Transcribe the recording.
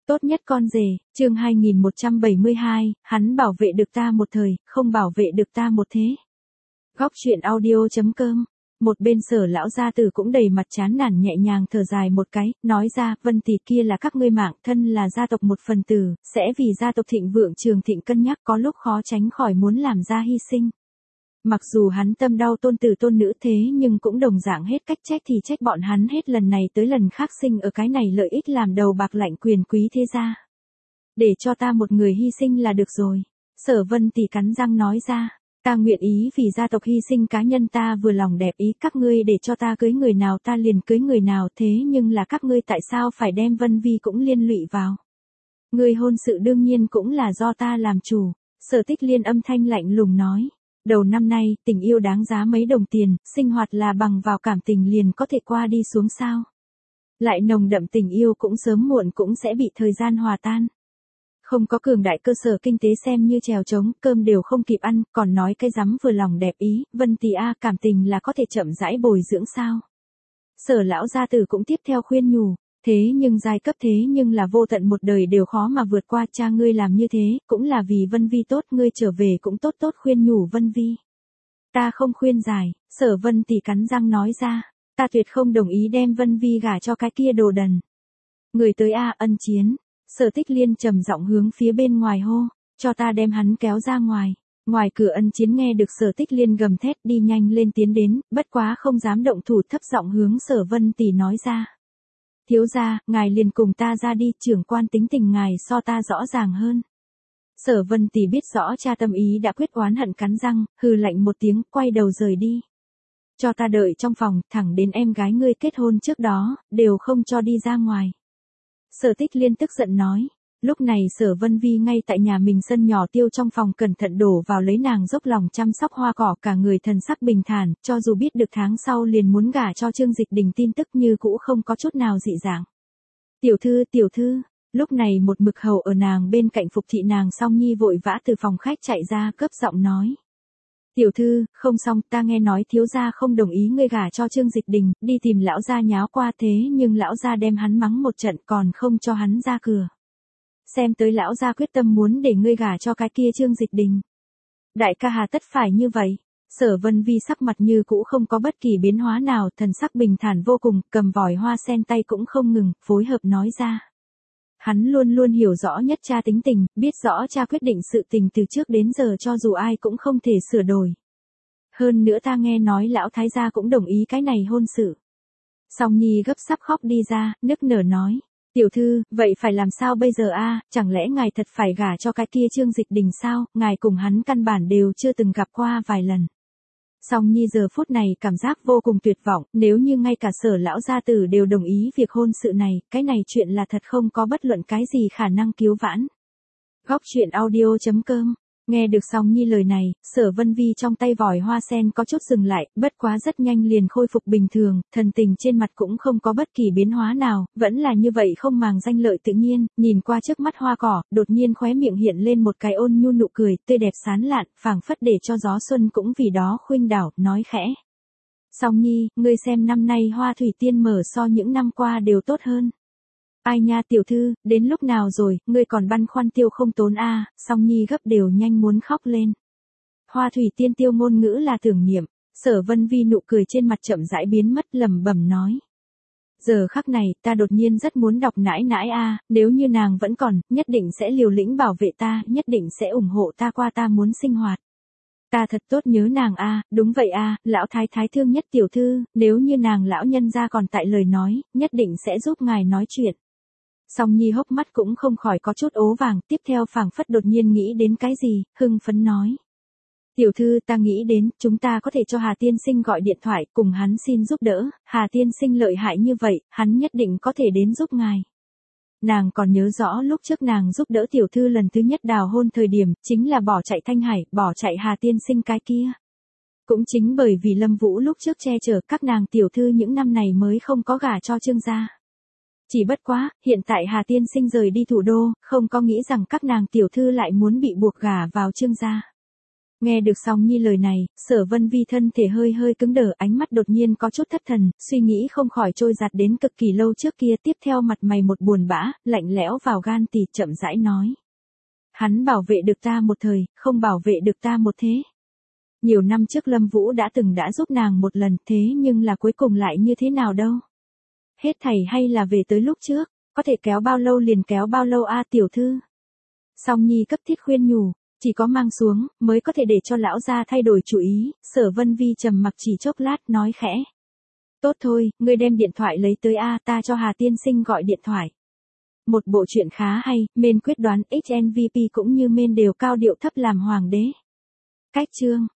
Tốt nhất con rể, chương 2172, hắn bảo vệ được ta một thời, không bảo vệ được ta một thế. Góc chuyện audio.com. Một bên Sở lão gia tử cũng đầy mặt chán nản nhẹ nhàng thở dài một cái, nói ra, Vân tỷ kia là các ngươi mạng thân là gia tộc một phần tử, sẽ vì gia tộc thịnh vượng trường thịnh cân nhắc có lúc khó tránh khỏi muốn làm ra hy sinh. Mặc dù hắn tâm đau tôn tử tôn nữ thế nhưng cũng đồng dạng hết cách trách thì trách bọn hắn hết lần này tới lần khác sinh ở cái này lợi ích làm đầu bạc lạnh quyền quý thế gia. Để cho ta một người hy sinh là được rồi. Sở Vân tỷ cắn răng nói ra, ta nguyện ý vì gia tộc hy sinh cá nhân ta vừa lòng đẹp ý các ngươi để cho ta cưới người nào ta liền cưới người nào thế nhưng là các ngươi tại sao phải đem Vân Vi cũng liên lụy vào. Người hôn sự đương nhiên cũng là do ta làm chủ. Sở Tích Liên âm thanh lạnh lùng nói. Đầu năm nay, tình yêu đáng giá mấy đồng tiền, sinh hoạt là bằng vào cảm tình liền có thể qua đi xuống sao. Lại nồng đậm tình yêu cũng sớm muộn cũng sẽ bị thời gian hòa tan. Không có cường đại cơ sở kinh tế xem như chèo trống, cơm đều không kịp ăn, còn nói cái rắm vừa lòng đẹp ý, Vân tỷ a cảm tình là có thể chậm rãi bồi dưỡng sao. Sở lão gia tử cũng tiếp theo khuyên nhủ. Thế nhưng giai cấp thế nhưng là vô tận một đời đều khó mà vượt qua cha ngươi làm như thế, cũng là vì Vân Vi tốt ngươi trở về cũng tốt tốt khuyên nhủ Vân Vi. Ta không khuyên giải, Sở Vân tỷ cắn răng nói ra, ta tuyệt không đồng ý đem Vân Vi gả cho cái kia đồ đần. Người tới a ân chiến, Sở Tích Liên trầm giọng hướng phía bên ngoài hô, cho ta đem hắn kéo ra ngoài. Ngoài cửa Ân Chiến nghe được Sở Tích Liên gầm thét đi nhanh lên tiến đến, bất quá không dám động thủ thấp giọng hướng Sở Vân tỷ nói ra. Thiếu gia, ngài liền cùng ta ra đi, trưởng quan tính tình ngài so ta rõ ràng hơn. Sở Vân tỷ biết rõ cha tâm ý đã quyết oán hận cắn răng, hừ lạnh một tiếng, quay đầu rời đi. Cho ta đợi trong phòng, thẳng đến em gái ngươi kết hôn trước đó, đều không cho đi ra ngoài. Sở Tích Liên tức giận nói. Lúc này Sở Vân Vi ngay tại nhà mình sân nhỏ tiêu trong phòng cẩn thận đổ vào lấy nàng dốc lòng chăm sóc hoa cỏ cả người thần sắc bình thản, cho dù biết được tháng sau liền muốn gả cho Trương Dịch Đình tin tức như cũ không có chút nào dị dạng. Tiểu thư, lúc này một mực hầu ở nàng bên cạnh phục thị nàng Song Nhi vội vã từ phòng khách chạy ra cấp giọng nói. Tiểu thư, không xong, ta nghe nói thiếu gia không đồng ý ngươi gả cho Trương Dịch Đình, đi tìm lão gia nháo qua thế nhưng lão gia đem hắn mắng một trận còn không cho hắn ra cửa. Xem tới lão gia quyết tâm muốn để ngươi gả cho cái kia Trương Dịch Đình. Đại ca hà tất phải như vậy. Sở Vân Vi sắc mặt như cũ không có bất kỳ biến hóa nào, thần sắc bình thản vô cùng, cầm vòi hoa sen tay cũng không ngừng, phối hợp nói ra. Hắn luôn luôn hiểu rõ nhất cha tính tình, biết rõ cha quyết định sự tình từ trước đến giờ cho dù ai cũng không thể sửa đổi. Hơn nữa ta nghe nói lão thái gia cũng đồng ý cái này hôn sự. Song Nhi gấp sắp khóc đi ra, nức nở nói. Tiểu thư, vậy phải làm sao bây giờ a? Chẳng lẽ ngài thật phải gả cho cái kia Trương Dịch Đình sao, ngài cùng hắn căn bản đều chưa từng gặp qua vài lần. Song Nhi giờ phút này cảm giác vô cùng tuyệt vọng, nếu như ngay cả Sở lão gia tử đều đồng ý việc hôn sự này, cái này chuyện là thật không có bất luận cái gì khả năng cứu vãn. Góc chuyện audio.com. Nghe được Song Nhi lời này, Sở Vân Vi trong tay vòi hoa sen có chút dừng lại, bất quá rất nhanh liền khôi phục bình thường, thần tình trên mặt cũng không có bất kỳ biến hóa nào, vẫn là như vậy không màng danh lợi tự nhiên, nhìn qua trước mắt hoa cỏ, đột nhiên khóe miệng hiện lên một cái ôn nhu nụ cười, tươi đẹp sán lạn, phảng phất để cho gió xuân cũng vì đó khuynh đảo, nói khẽ. Song Nhi, ngươi xem năm nay hoa thủy tiên mở so những năm qua đều tốt hơn. Ai nha tiểu thư, đến lúc nào rồi, ngươi còn băn khoăn tiêu không tốn a? Song Nhi gấp đều nhanh muốn khóc lên. Hoa thủy tiên tiêu ngôn ngữ là tưởng niệm, Sở Vân Vi nụ cười trên mặt chậm rãi biến mất lẩm bẩm nói. Giờ khắc này, ta đột nhiên rất muốn đọc nãi nãi a, nếu như nàng vẫn còn, nhất định sẽ liều lĩnh bảo vệ ta, nhất định sẽ ủng hộ ta qua ta muốn sinh hoạt. Ta thật tốt nhớ nàng a, đúng vậy a, lão thái thái thương nhất tiểu thư, nếu như nàng lão nhân gia còn tại lời nói, nhất định sẽ giúp ngài nói chuyện. Song Nhi hốc mắt cũng không khỏi có chút ố vàng, tiếp theo phảng phất đột nhiên nghĩ đến cái gì, hưng phấn nói. Tiểu thư ta nghĩ đến, chúng ta có thể cho Hà Tiên Sinh gọi điện thoại, cùng hắn xin giúp đỡ, Hà Tiên Sinh lợi hại như vậy, hắn nhất định có thể đến giúp ngài. Nàng còn nhớ rõ lúc trước nàng giúp đỡ tiểu thư lần thứ nhất đào hôn thời điểm, chính là bỏ chạy Thanh Hải, bỏ chạy Hà Tiên Sinh cái kia. Cũng chính bởi vì Lâm Vũ lúc trước che chở các nàng tiểu thư những năm này mới không có gả cho Trương gia. Chỉ bất quá, hiện tại Hà Tiên Sinh rời đi thủ đô, không có nghĩ rằng các nàng tiểu thư lại muốn bị buộc gả vào Trương gia. Nghe được Song Nhi lời này, Sở Vân Vi thân thể hơi hơi cứng đờ, ánh mắt đột nhiên có chút thất thần, suy nghĩ không khỏi trôi giạt đến cực kỳ lâu trước kia, tiếp theo mặt mày một buồn bã, lạnh lẽo vào gan tỳ, chậm rãi nói. Hắn bảo vệ được ta một thời, không bảo vệ được ta một thế. Nhiều năm trước Lâm Vũ đã giúp nàng một lần, thế nhưng là cuối cùng lại như thế nào đâu. Hết thảy hay là về tới lúc trước, có thể kéo bao lâu liền kéo bao lâu a tiểu thư. Song Nhi cấp thiết khuyên nhủ, chỉ có mang xuống, mới có thể để cho lão gia thay đổi chủ ý, Sở Vân Vi trầm mặc chỉ chốc lát nói khẽ. Tốt thôi, ngươi đem điện thoại lấy tới a, ta cho Hà tiên sinh gọi điện thoại. Một bộ truyện khá hay, men quyết đoán HNVP cũng như men đều cao điệu thấp làm hoàng đế. Cách chương